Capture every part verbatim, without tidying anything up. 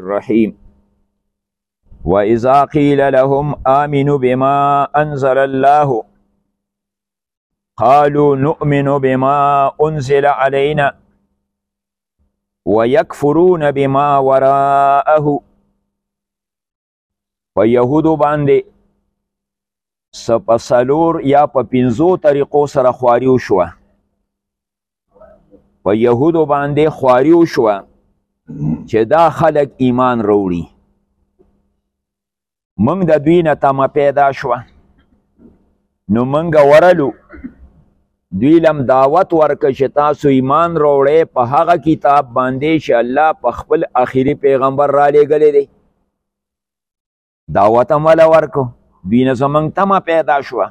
الرحيم وإذا قيل لهم آمنوا بما أنزل الله قالوا نؤمن بما أنزل علينا ويكفرون بما وراءه. په یهودو باندې سپسلور یا په پنځو طریقو سره خواري وشوه. په یهودو باندې خواري وشوه چې دا خلک ایمان راوړي. موږ د دوی نه تمه پیدا شوه نو موږ ورلو دوی لم دعوت ورکه چې تاسو ایمان راوړئ په هغه کتاب باندې چې الله په خپل آخري پیغمبر را لېږلی دی. دعوت هم وله ورکو، دوی نه زموږ تمه پیدا شوه.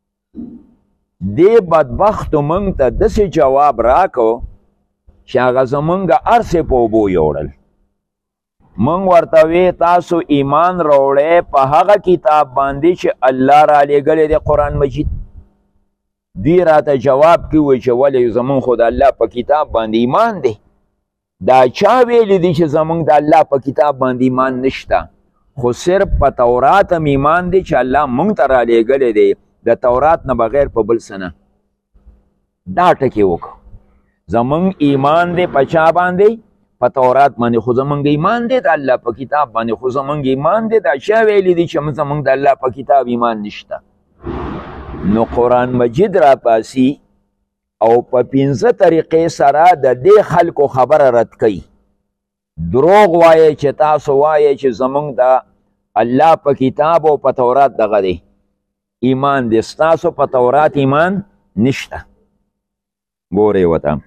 دې بدبختو موږ ته داسې جواب راکو چې هغه زموږ هر څه په اوبو یوړل. موږ ورته وی تاسو ایمان راوړئ په هغه کتاب باندې چې الله را لېږلی دی، قرآن مجید. دوی راته جواب کې وی چې ولې زموږ خو د الله په کتاب باندې ایمان دی. دا چا ویلی دی چې زموږ د الله په کتاب باندې ایمان نشته، خو صرف په تورات هم ایمان دی چې الله موږ ته را لېږلی دی، د تورات نه بغیر په بل څه نه. دا ټکې وکړو. زموږ ایمان دی په چا باندې؟ په تورات باندې. خو زموږ ایمان دی د الله په کتاب باندې. خو زموږ ایمان دی دا چا ویلی دی چې زموږ د الله په کتاب ایمان نشته. نو قرآن مجید را پاسی او په پنځه طریقې سره د دې خلکو خبره رد کوي. دروغ وایي چې تاسو وایي چې زموږ د الله په کتاب او په تورات دغه دی ایمان دی، ستاسو په تورات ایمان نشته. ګورئ ورته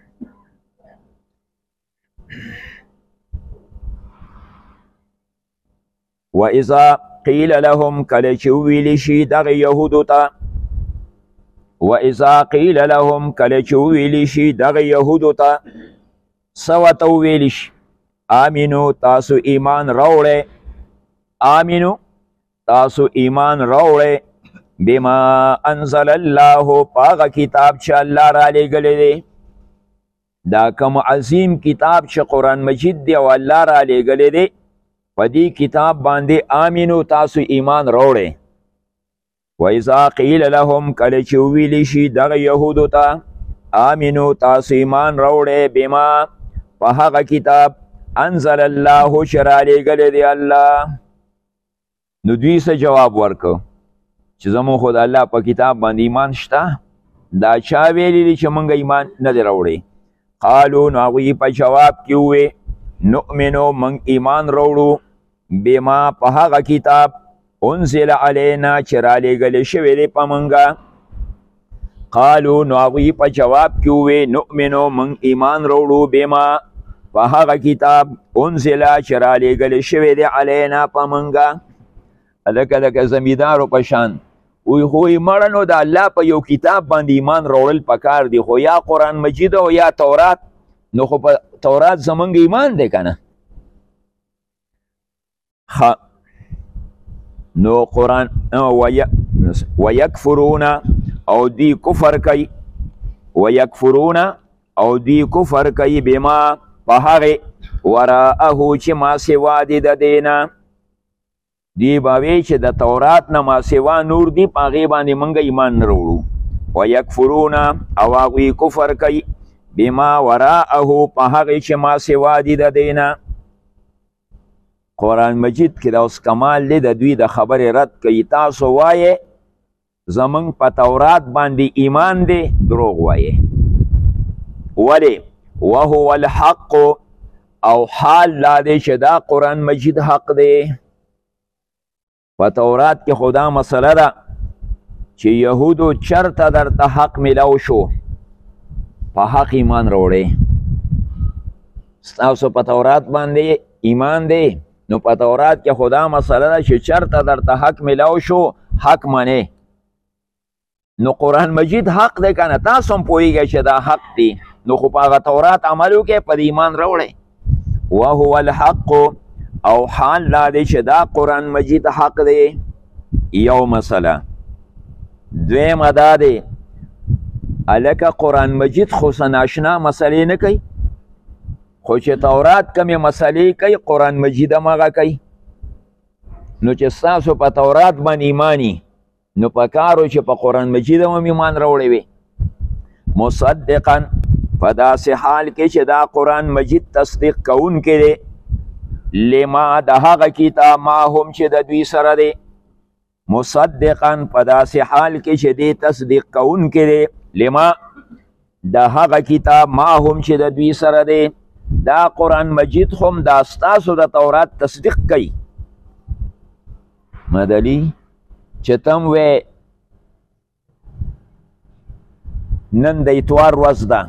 وَإِذَا قِيلَ لَهُمْ کله چې وویلی شي دغه یهودو ته وَإِذَا قِيلَ لَهُمْ کله چې وویلی شي دغه یهودو ته څه ورته وویلی شي؟ آمینو تاسو ایمان راوړئ، آمینو تاسو ایمان راوړئ بما انزل الله په هغه کتاب چې الله را لېږلی دی. دا کوم عظیم کتاب چې قرآن مجید دی او الله را لېږلی دی، په دې کتاب باندې آمینو تاسو ایمان راوړئ. وإذا قیل لهم کله چې وویلی شي دغه یهودو ته آمینو تاسو ایمان راوړئ بما په هغه کتاب انزل الله چې را لېږلی دی الله. نو دوی څه جواب ورکو چې زموږ خو د الله په کتاب باندې ایمان شته؟ دا چا ویلی دی چې موږ ایمان نه دی راوړی؟ قالو نو هغوی په جواب کې ووی نؤمنو موږ ایمان راوړو بما په هغه کتاب انزل علینا چې را لېږلی شوی دی په موږ. قالو نو هغوی په جواب کې ووی نؤمنو موږ ایمان راوړو بما په هغه کتاب انزل چې را لېږلی شوی دی علینا په موږ. لکه لکه زمیندارو په شان وی خو یې مړه نو د الله په یو کتاب باندې ایمان راوړل پکار دی، خو یا قرآن مجید او یا تورات. نو خو په تورات زمونږ ایمان دی که نه؟ نو قرآن ویکفرون او دی کفر کوي ویکفرون او دی کفر کوي بما په هغې وراءه چې ما سوا دی د دې نه. دی به وی چې د تورات نه ما سوا نور دی په هغې باندې موږ ایمان نه راوړو. ویکفرون او هغوی کفر کوي بما وراءه په هغې چې ما سوا دی د دې نه. قرآن مجید کې دا اوس کمال دی د دوی د خبرې رد کوي. تاسو وایې زموږ په تورات باندې ایمان دی، دروغ وایې. ولې؟ وهو الحق او حال لا دی چې دا قرآن مجید حق دی. په تورات کې خدا مسله ده چې یهودو چرته درته حق ملاو شو په حق ایمان راوړئ. ستاسو په تورات باندې ایمان دی، نو په تورات کې خدا مسله ده چې چرته درته حق ملاو شو حق منې. نو قرآن مجید حق دی که نه؟ تاسو هم پوهیږئ چې دا حق دی، نو خو په هغه تورات عمل وکړئ، په ایمان راوړئ. وهو الحق او حال لا دی چې دا قرآن مجید حق دی. یو مسله. دویمه دا دی الکه قرآن مجید خو څه ناشنا مسلې نه کوي، خو چې تورات کمې مسلې کوي قرآن مجید هم هغه کوي نو چې ستاسو په تورات باندې ایمانی نو په کارو چې په قرآن مجید هم ایمان راوړی وي مصدقا په داسې حال کې چې دا قرآن مجید تصدیق کوونکی دی لما د هغه کتاب ما هم چې د دوی سره دی مصدقا په داسې حال کې چې دی تصدیق کوونکی دی لما د هغه کتاب ما هم چې د دوی سره دی دا قرآن مجید هم دا ستاسو د تورات تصدیق کوي مدلی چې تم وې نن د اتوار ورځ ده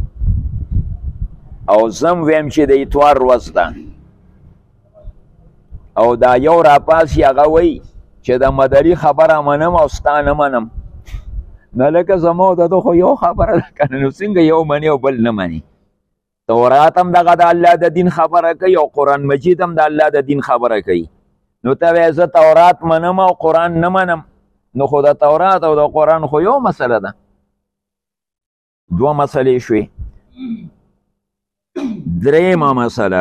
او زم ویم چې د اتوار ورځ ده او دا یو راپاسي هغه وایي چې د مدري خبره منم او ستا نه منم نه لکه زما د ده خو یو خبره ده که نه نو څنګه یو مني او بل نه مني تورات هم دغه د الله د دین خبره کوي او قرآن مجید هم د الله د دین خبره کوي نو ته وایې زه تورات منم او قرآن نه منم نو خو د تورات او د قرآن خو یو مسله ده دوه مسلې شوې درېیمه مسله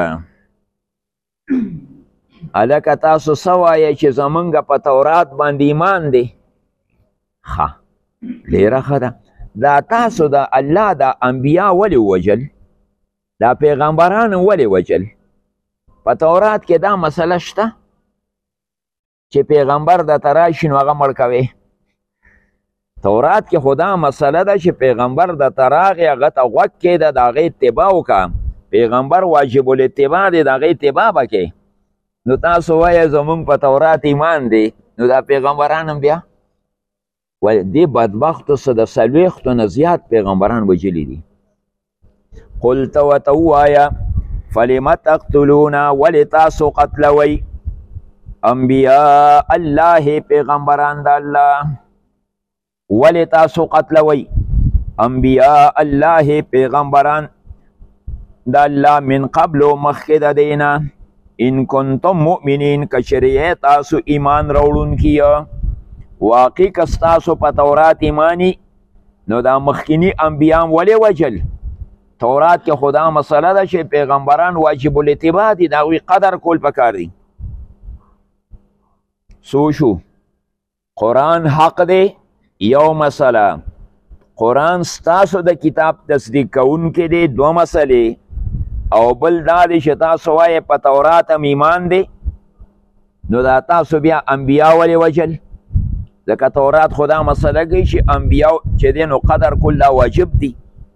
هلکه تاسو څه وایئ چې زمونږ په تورات باندې ایمان دی ښه ډېره ښه ده دا تاسو د الله د انبیا ولې ووجل دا پیغمبران ولې وجل په تورات کې دا مسله شته چې پیغمبر د تراشي نو هغه مړ کوي تورات کې خدا مسله ده چې پیغمبر د تراغې هغه ته غوږ کېده د هغې اتباع وکړه پیغمبر واجب الاتباع دی د هغې اتباع به کوي نو تاسو وایه زمونږ په تورات ایمان دی نو دا پیغمبران هم بیا دې بدبختو څه د څلوېښتو نه زیات پیغمبران وجلي دي قل ته ورته ووایه فلم تقتلون ولې تاسو قتلوئ انبیاء الله پیغمبران د الله ولې تاسو قتلوئ انبیاء الله پیغمبران د الله من قبل مخکې د دې نه ان کنتم مؤمنین که چېرې تاسو ایمان راوړونکي واقع که ستاسو په تورات ایمانی نو دا مخکینی انبیام ولې وجل تورات کې خدا مسله ده چې پیغمبران واجب الاتباع دي د هغوی قدر کول پکار دي سو شو قرآن حق دی یو مسله قرآن ستاسو د کتاب تصدیق کوونکی دی دو مسلې او بل دا دی چې تاسو وایې په تورات هم ایمان دی نو دا تاسو بیا انبیا ولې وجل ځکه تورات خدا مسله کوي چې انبیا چې دی نو قدر کول دا واجب دی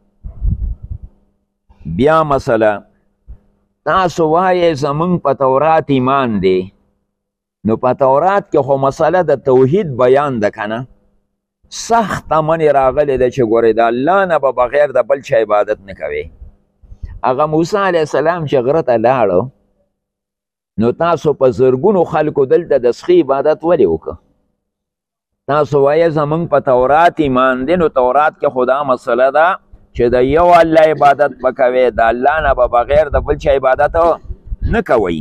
بیا مسله تاسو وایې زمونږ په تورات ایمان دی نو په تورات کې خو مسله د توحید بیان ده که نه سخته منې راغلی ده چې ګورې د الله نه به بغیر د بل چا عبادت نه کوي هغه موسی علیه السلام چې غره ته لاړو نو تاسو په زرګونو خلکو دلته د سخي عبادت ولې وکړه تاسو وایې زمونږ په تورات ایمان دی نو تورات کې خدا مسله ده چې د یو الله عبادت به کوئ د الله نه به بغیر د بل چا عبادت نه کوئ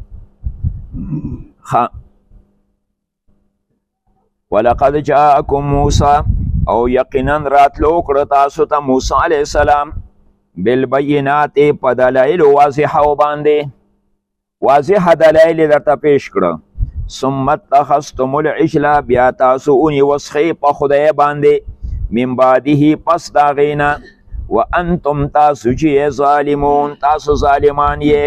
ولقد جاءکم موسی او یقینا راتلو کړه تاسو ته موسی علیه السلام بالبینات په دلایلو واضحو باندې واضح دلایل درته پیش کړه ثم اتخذتم العجل بیا تاسو ونیوه سخې په خدای باندې من بعده پس د هغې نه وانتم تاسو چې ظالمون تاسو ظالمان یې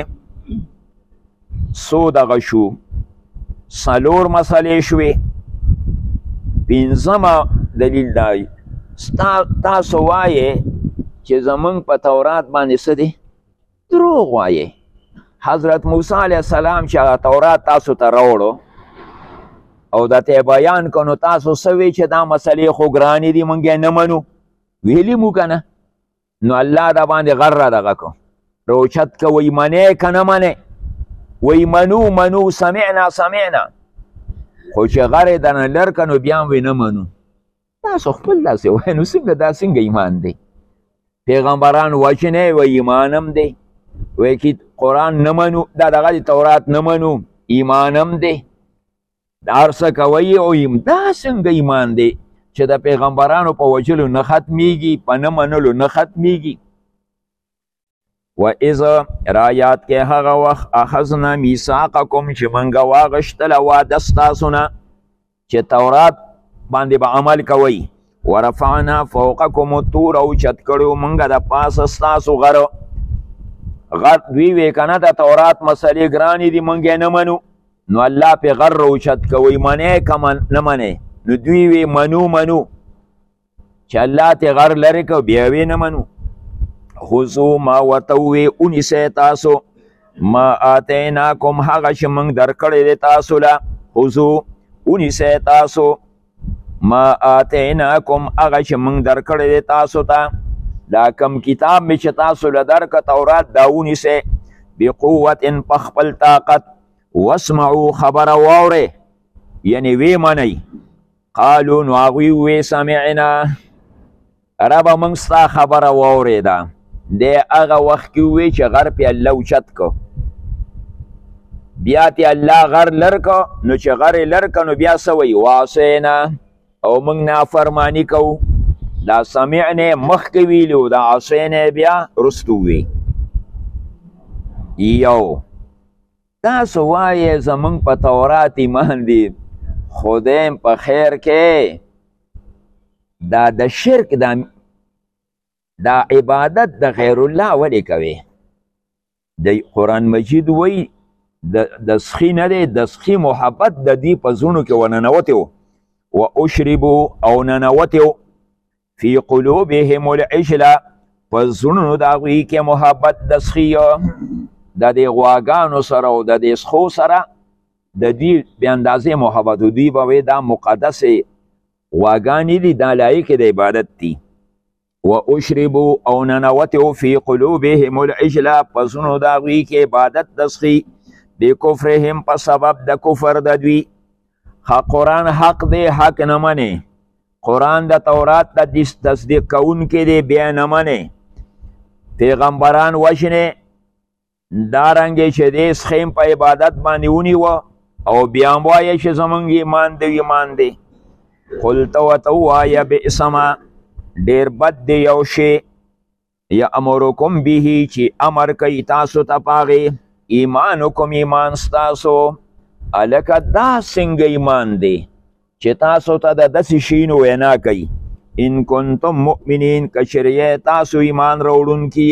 څو دغه شو څلور مسلې شوې پنځمه دلیل دا تاسو وایې چې زمونږ په تورات باندې څه دی دروغ وایې حضرت موسی علیه السلام چې هغه تورات تاسو ته راوړو او درته یې بیان کړو نو تاسو څه وی چې دا مسلې خو ګرانې دي موږ یې نه منو ویلي مو که نه نو الله دا باندې غره دغه کو روچت که وی منې که نه منې وی منو منو سمعنا سمعنا خو چې غر یې درنه لر که نو بیا هم وی نه منو تاسو خپل داسې وایي نو څنګه دا څنګه ایمان دی پیغمبران وجنې وی ایمان هم دی وی که قرآن نه منو دا دغه تورات نه منو ایمان هم دی دا هر څه کوئ او دا څنګه ایمان دی چې د پیغمبرانو په وجلو نه ختمیږي په نه منلو نه ختمیږي و اذ رایات کې هغه وخت اخذنا میثاقکم چې موږ واغشتله واده ستاسو نه چې تورات باندې به عمل کوئ ورفعنا فوقکم الطور او چت کړو موږ د پاسه ستاسو غره غر دوی وی کنه د تورات مسلې ګرانې دي موږ یې نه منو نو الله پې غر روچت کوئ منې که نه منې نو دوی وی منو منو چې الله ته غر لرې کو بیا وی نه منو خذو ما ورته ووی ونیسئ تاسو ما آتیناکم هغه چې موږ درکړی دی تاسو له خذو ونیسئ تاسو ما آتیناکم هغه چې موږ درکړی دی تاسو ته دا کم کتاب مې چې تاسو له درکه تورات دا ونیسئ بقوت په خپل طاقت واسمعوا خبره واورئ یعنې وی منئ قالو نو هغوی وی سمعنا ربه موږ ستا خبره واورېده دی هغه وخت کې ووی چې غر پې الله اوچت کو بیا تې الله غر لر کو نو چې غر یې لر کو نو بیا څه وی وعصینا او موږ نافرماني کوو دا سمعنې مخکې ویلي و دا عصینا بیا رستو وی یو تاسو وایې زموږ په تورات ایمان دی خدایم په خیر کې دا د شرک دا دا عبادت د غیر الله ولې کوي د قرآن مجید وی د سخي نه دی د سخي محبت د دې په زړونو کې وننوتی و و اشربو او ننوتی و فی قلوبهم العجل په زړونو د هغوی کې محبت د سخي د دې غواګانو سره او د دې سخو سره د دې بې اندازې محبت و دوی به وی دا مقدسې غواګانې دي دا لایق د عبادت دي و اشربو او ننوتو فی قلوبهم العجل په زړونو د هغوی کې عبادت د سخي بکفرهم په سبب د کفر د دوی قرآن حق دی حق نه منې قرآن د تورات د تصدیق کوونکی دی بیا نه منې پیغمبران وژنې دارنګې چې دی سخیم په عبادت باندې ونیوه او بیا هم وایه چې زمونږ ایمان دی ایمان دی قل ته ورته ووایه بئس ما ډېر بد دی یو شی یامرکم به چې امر کوي تاسو ته په هغې ایمانکم ایمان ستاسو هلکه دا څنګه ایمان دی چې تاسو ته د داسې شیونو وینا کوي ان کنتم مؤمنین که چېرې تاسو ایمان راوړونکي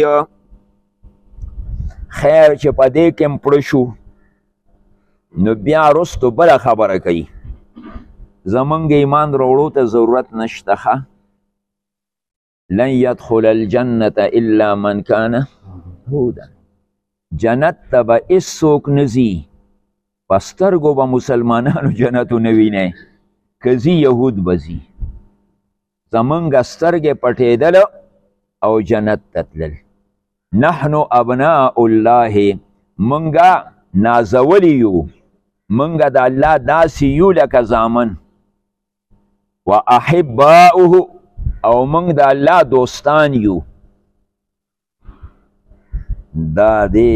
خیر چې په دې کې هم پړه شو نو بیا رستو بله خبره کوي زمونږ ایمان راوړو ته ضرورت نشته ښه لن يدخل الجنة الا من كان هودا جنت ته به هېڅوک نه ځي په سترګو به مسلمانانو جنتو نه وینئ که ځي یهود به ځي زمونږ سترګې پټېدله او جنت ته تلل نحنو ابناء الله منګه نازولی یو منګه د الله داسې یو لکه زامن و احباؤه او منګ د الله دوستان یو دا دی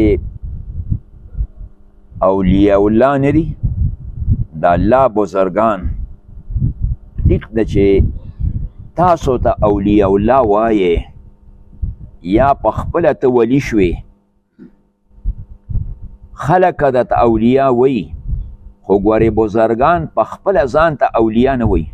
اولیاء الله نه دي د الله بزرگان ټیک ده چې تاسو ته اولیاء الله وایې یا په خپله ته ولی شوې خلک درته اولیاء وی خو ګورې بزرگان په خپله ځان ته اولیاء نه وی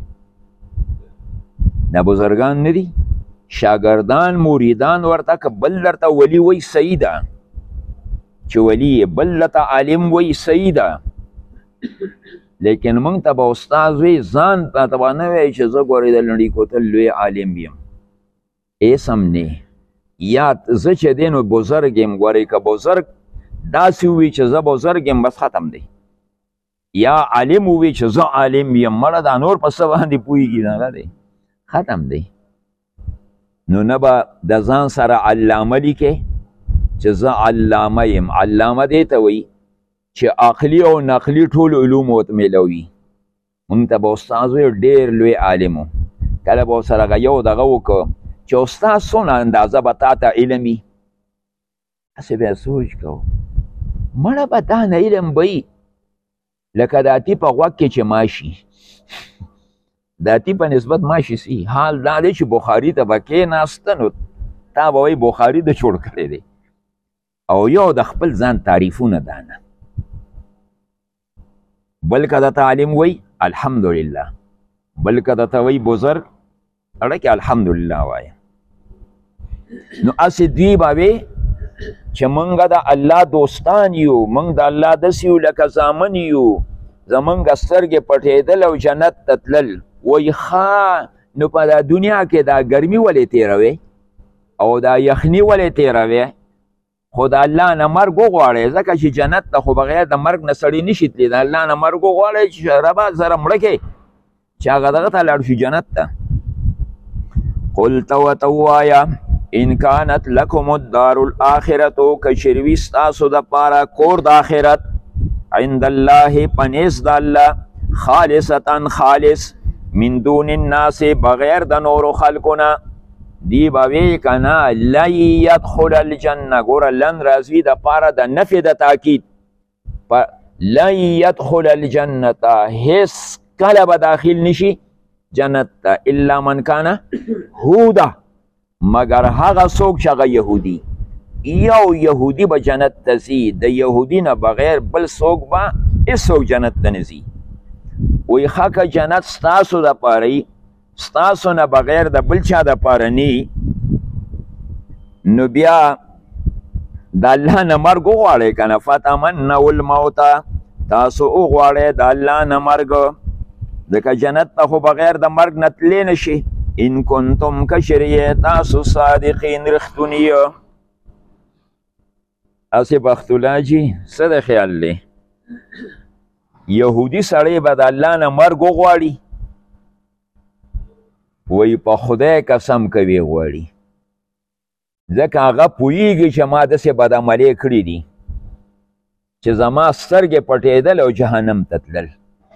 دا بزرگان نه دي شاگردان مریدان ورته که بل درته ولی وی صحیح ده چې ولی بل درته عالم وی صحیح ده لیکن موږ ته به استاد وی ځان ته به نه وی چې زه ګورې د نړۍ کوتل لوی عالم یم هېڅ هم نه یا زه چې دی نو بزرګ یم ګورې که بزرګ داسې ووي چې زه بزرګ یم بس ختم دی یا عالم ووي چې زه عالم یم مړه دا نور په څه باندې پوهېږي نه دی ختم دی نو نه به د ځان سره علامه لیکې چې زه علامه یم علامه دی ته وایي چې عقلي او نقلي ټول علوم ورته میلوي موږ ته به استاد وی ډېر لوی عالم و کله به ورسره یو دغه وکړو چې استاد څونه اندازه به تا ته علم وي هسې بیا سوچ کوو مړه به دا نه علم به وي لکه د اتي په غوږ کې چې ماشي د اتي په نسبت ماشي سي حال دا دی چې بخاري ته به کېناسته نو تا به وایي بخاري د جوړ کړی دی او یو د خپل ځان تعریفونه دانه بل که د تعلیم وی الحمدلله بل که د ته وی بزرګ اړه کې الحمدلله وایه نو اسې دوی به وی چې موږ د الله دوستان یو موږ د الله داسې یو لکه زامن یو زمونږ سترګې پټېدل او جنت ته تلل وایي ښه نو په دا دنیا کې دا ګرمي ولې تېروې او دا یخني ولې تېروې خو د الله نه مرګ وغواړئ ځکه چې جنت ته خو بغیر د مرګ نه سړی نشي تللی د الله نه مرګ وغواړئ چې ربه سره مړه کړې چې هغه دغه ته لاړ شو جنت ته قل ته ورته ووایه ان کانت لکم الدار الاخرة که چېرې وي ستاسو دپاره کور د آخرت عند الله پنیز د الله خالصتا خالص من دون الناس بغیر د نورو خلقونه دی به وی کنه لن یدخل الجنه ګوره لن راځي د پاره د نفي د تاکید لن یدخل الجنه هیڅ کله به داخل نشي جنت ته الا من کانه هوده مگر هغه څوک چې هغه یهودي یو یهودي به جنت ته ځي د یهودي نه بغیر بل څوک به هېڅوک جنت ته نه ځي وی ښه که جنت ستاسو دپاره وي ستاسو نه بغیر د بل چا دپاره نه نو بیا د الله نه مرګ وغواړئ که نه فتمنوا الموته تاسو وغواړئ د الله نه مرګ ځکه جنت ته خو بغیر د مرګ نه تللی نه شي ان کنتم که چېرې تاسو صادقین رښتوني هسې بختالله جي څه د خیال دی یهودي سړی به د الله نه مرګ وغواړي وی په خدای قسم کوي غواړي ځکه هغه پوهیږي چې ما داسې بدعملۍ کړي دي چې زما سترګې پټېدل او جهنم ته تلل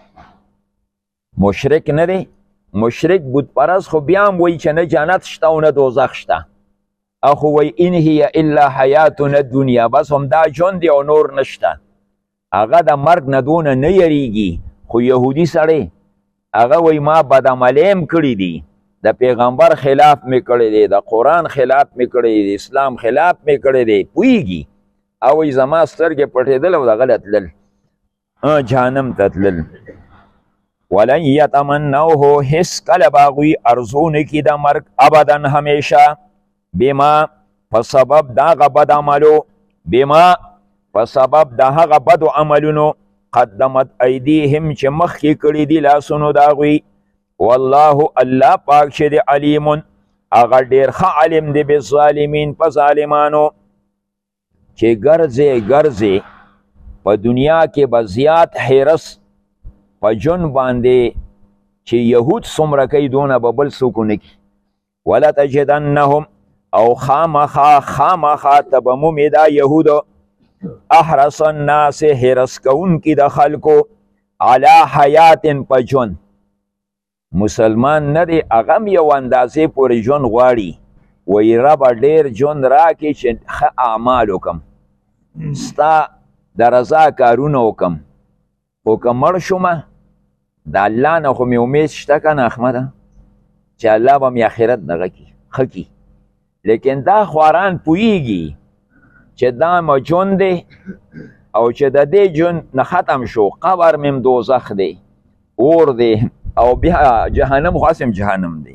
مشرک نه دی مشرک بتپرست خو بیا هم وایي چې نه جنت شته او نه دوزخ شته اخو وی ان هي الا حیاتنا الدنیا بس همدا ژوند دی او نور نشته هغه د مرګ نه دونه نه یریږي خو یهودي سړی هغه وی ما بدعملۍ هم کړي دي د پیغمبر خلاف مې کړی دی د قرآن خلاف مې کړی دی د اسلام خلاف مې کړی دی پوهیږي او وی زما سترګې پټېدل او دغه تلل جهنم ته تلل ولن یتمنوه هیڅ کله به هغوی ارزو نه کړي د مرګ ابدا همیشه بما په سبب د هغه بد عملو بما په سبب د هغه بدو عملونو قدمت ایدیهم چې مخکې کړي دي لاسونو د هغوی والله الله پاک چې دی علیم هغه ډېر ښه علم دی بالظالمین په ظالمانو چې ګرځې ګرځې په دنیا کې به زیات حرص په جون باندې چې یهود څومره کوي دونه به بل څوک ونه کړي ولتجدنهم او خامخا خامخا ته به مومې دا یهودو احرص الناس حرص کوونکي د خلکو علی حیات په ژوند مسلمان نه دی هغه هم یو اندازې پورې ژوند غواړي وایي ربه ډېر ژوند راکړي چې ښه اعمال وکړم ستا د رضا کارونه وکړم خو که مړ شومه د الله نه خو مې امید شته که نه احمده چې الله به مې آخرت دغه کړي ښه کړي لیکن دا خواران پوهیږي چې دا مو ژوند دی او چې د دې ژوند نه ختم شو قبر مې دوزخ دی اور دی او بیا جهنم خو هسې جهنم دی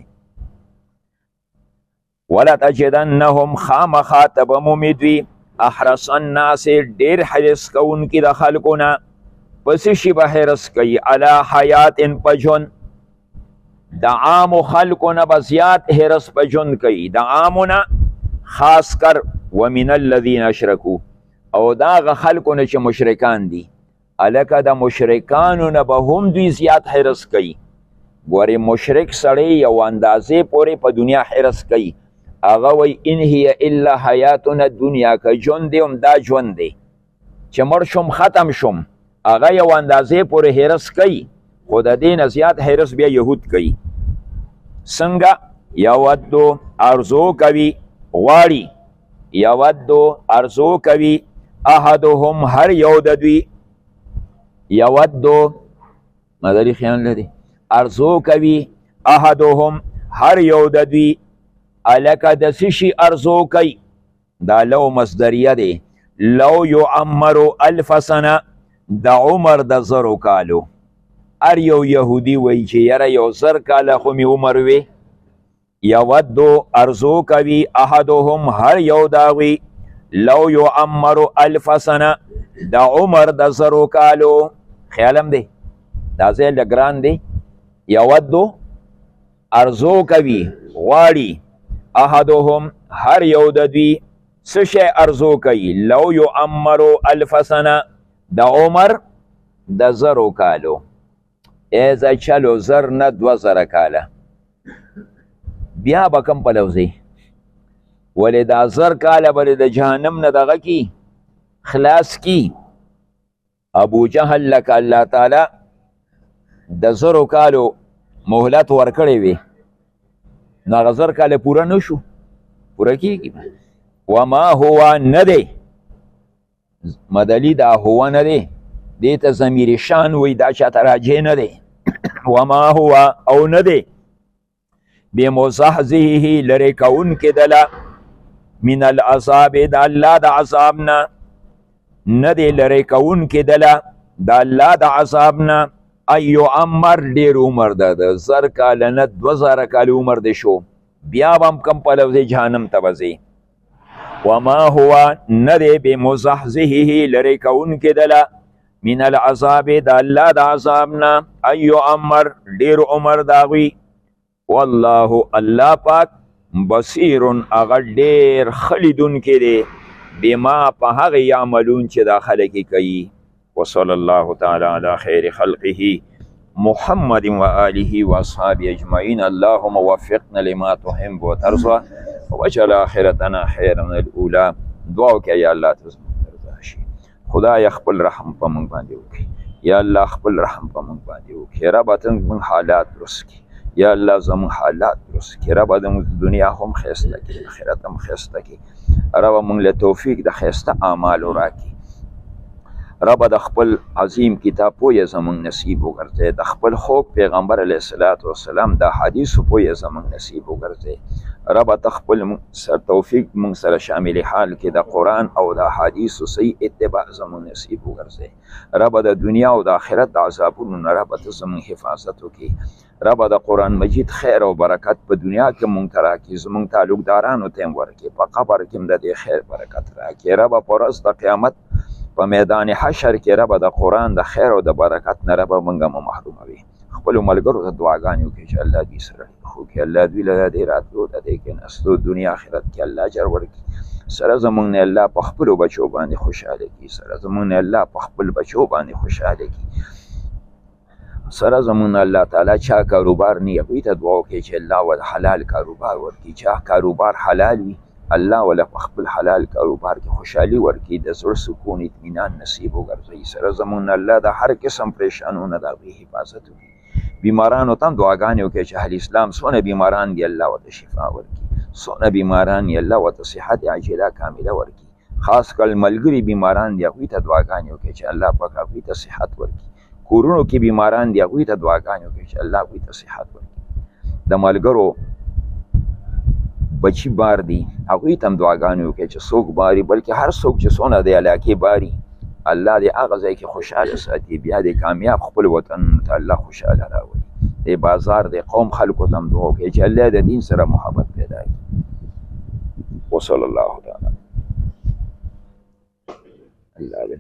ولتجدنهم خامخا ته به مومې دوی احرص الناس ډېر حرص کوونکي د خلکو نه په څه شي به حرص کوي علی حیات په ژوند د عامو خلکو نه به زیات حرص په ژوند کوي د عامو نه خاص کر ومن الذین اشرکو او د هغه خلکو نه چې مشرکان دي هلکه د مشرکانو نه به هم دوی زیات حرص کوي ګورې مشرک سړی یو اندازې پورې په دنیا حرص کوي هغه وی ان هي الا حیاتنا الدنیا که ژوند دی هم دا ژوند دی چې مړ شم ختم شم هغه یو اندازې پورې حرص کوي خو د دې نه زیات حرص بیا یهود کوي څنګه یودو ارزو کوي غواړي یودو ارزو کوي احدهم هر یو د دوی یودو مداري خیال لري ارزو کوي احدهم هر یو د دوی الکه د څه شي ارزو کوي دا لو مصدریه دی لو یعمر الف سنه د عمر د زرو کالو. هر یو یهودي وایي چې یاره یو زر کاله خو مې عمر وي. یودو ارزو کوي احدهم هر یو داوی لو یعمر الف سنه د عمر د زرو کالو. خیالم دی دا ځای لګران دی. یودو ارزو کوي غواړي احدهم هر یو د دوی څه شی ارزو کوي لو یعمر الف سنه د عمر د زرو کالو. ایزه چلو زر نه دوه زره کاله بیا به کم پلو ځي. ولې دا زر کاله به د جهنم نه دغه کی خلاص کی. ابو جهل لکه الله تعالی د زرو کالو مهلت ورکړی وي نو هغه زر کاله پوره نه شو پوره کیږي. وما هو نه دی مدلی دا هو نه دی دې ته ضمیر شان وی دا چاته راجع نه دی. وما هو او نه دی بمزحزحه لرې کوونکې دله من العذاب د الله د عذاب نه نه دی لرې کوونکې دله د الله د عذاب نه. ان یعمر ډېر عمر ده د زر کاله نه دوه زره کاله عمر دی شو بیا به هم کم پلو ځي جهنم ته به ځي. وما هو نه دی بمزحزحه لرې کوونکې دله من العذاب د الله د عذاب نه ان یعمر ډېر عمر د هغوی. والله الله پاک بصیر هغه ډېر ښه لیدونکی دی بما په هغې یعملون چې دا خلک کوي. وصلی الله تعالی علی خیر خلقه محمد و آله و اصحابه اجمعین. اللهم وفقنا لما تحب وترضى واجعل آخرتنا خیرا من الاولى. دعا وکړه یا الله ته زموږ رضا شي. خدای خپل رحم په موږ باندې وکړي. یا الله خپل رحم په موږ باندې وکړي. رب ته زموږ حالات درست کړي. یا الله زموږ حالات درست کړي. رب زموږ دنیا هم ښایسته کړي آخرت هم ښایسته کړي. رب موږ له توفیق د ښایسته اعمالو راکړي. رب د خپل عظیم کتاب پویه زموږ نصیب وګرځي. د خپل خوږ پیغمبر علیه الصلاة والسلام د حدیثو پویه زموږ نصیب وګرځي. رب ته خپل سر توفیق موږ سره شامل حال کې د قرآن او د حدیثو صحیح اتباع زموږ نصیب وګرځي. رب د دنیا او د آخرت د عذابونو نه رب ته زموږ حفاظت وکړي. رب د قرآن مجید خیر او برکت په دنیا کې مونږ ته راکړي. زموږ تعلقدارانو ته هم ورکړي. په قبر کې هم د دې خیر برکت راکړي. رب په ورځ د قیامت په میدان حشر کې رب د قرآن د خیر او د برکت نه رب موږ هم محروموي. خپلو ملګرو ته دعاګانې وکړي چې الله دوی سره خو کې الله دوی له دې راتلو د دې کېناستو دنیا آخرت کې الله اجر ورکړي. سره زموږ نه الله په خپلو بچو باندې خوشحاله کړي. سره زموږ نه الله په خپل بچو باندې خوشحاله کړي. سره زمون الله تعالی چا کاروبار نه هغوی ته دعا وکړي چې الله ول حلال کاروبار ورکړي. چا کاروبار حلال وي الله ولا په خپل حلال کاروبار کې خوشحالي ورکړي. د زړه سکون اطمینان نصیب وګرځوي. سره زمون الله د هر قسم پریشانونو د هغوی حفاظت وکړي. بیمارانو ته هم دعاګانې وکړي چې اهل اسلام څونه بیماران دي الله ورته شفا ورکړي. څونه بیماران دي الله ورته صحت عاجله کامله ورکړي. خاص کل ملګري بیماران دي هغوی ته دعاګانې وکړي چې الله پاک هغوی ته صحت ورکړي. کورونو کې بیماران دي هغوی ته دعاګانې وکړي چې الله هغوی ته صحت ورکړي. د ملګرو بچي بار دي هغوی ته هم دعاګانې وکړي چې څوک باري بلکې هر څوک چې څونه د علاقې باري الله دې هغه ځای کې خوشحاله ساتي. بیا دې کامیاب خپل وطن ته الله خوشحاله راولي. دې بازار دې قوم خلکو ته هم دعا وکړي چې الله د دین سره محبت پیدا کړي. وصلی الله تعالی الله